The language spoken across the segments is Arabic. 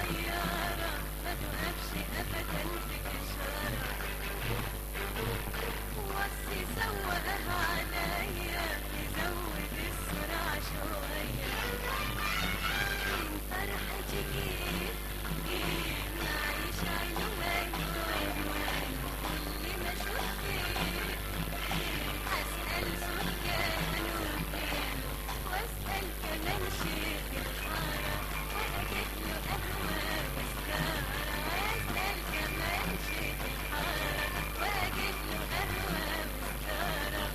طيارة ما توقفش أبدا في إشارة، وصي سوقها عليا يزود السرعة شوية، من فرحتي جيت نعيش عنوان كل ما شفت أسأل سكانه فين، وأسأل كمان شيخ الحارة وأجيب له قهوة وسجارة، وأسأل كمان شيخ الحارة وأجيب له قهوة وسجارة،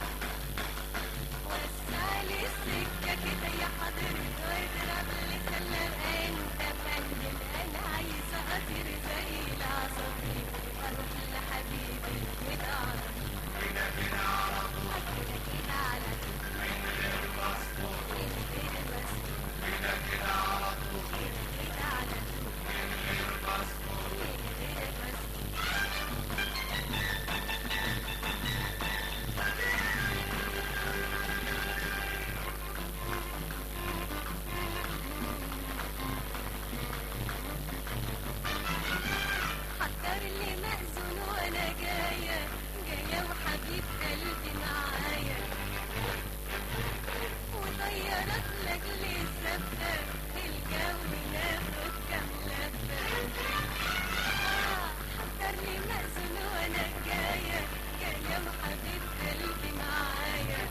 وسع لي السكة كده يا حضرتك واضرب لي سلم أنت فندم، أنا عايزة أطير زي العصافير أروح لحبيبي وأعرف كده كده على طول، كده كده على طول من غير باسبور، من غير باسبور كده كده على طول، كده كده على طول من غير باسبور، من غير باسبور. حضر لي مأذون وأنا جاية وحبيب قلبي معايا، وطيارات لأجل السفة الجو ناخد كام لفة. حضر لي مأذون وأنا جاية وحبيب قلبي معايا،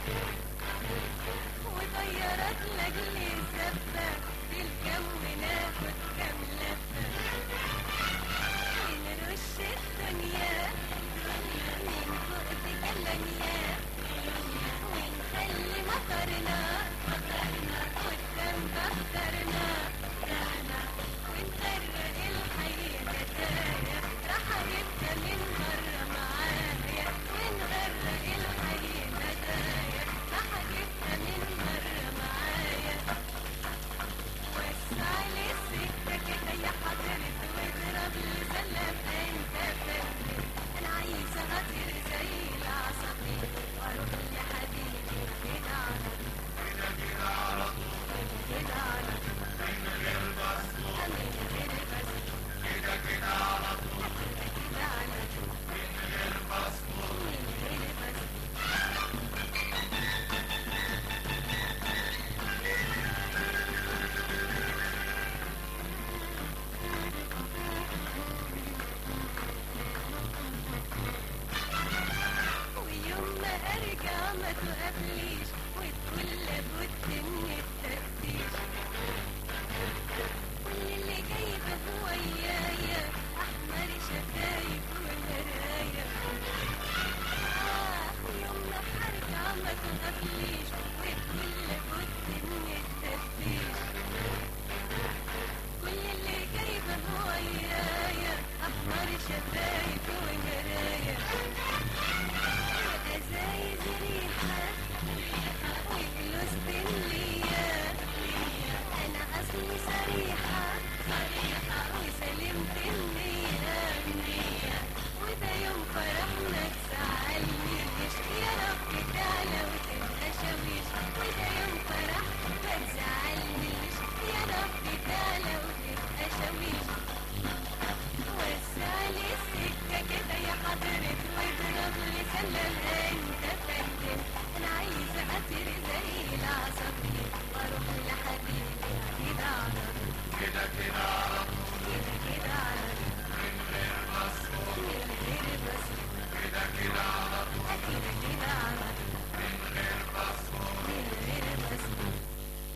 وطيارات لأجل السفة الجو ناخد كام لفة، ونرش الدنيا من فوق تجلانيا، ونخلي مطرنا قدام دفترنا، ونغرق الحي هدايا راح اجيبها من بره معايا، ونغرق الحي هدايا راح اجيبها من بره معايا، وسع لي السكة كده يا حضرتك واضرب لي سلم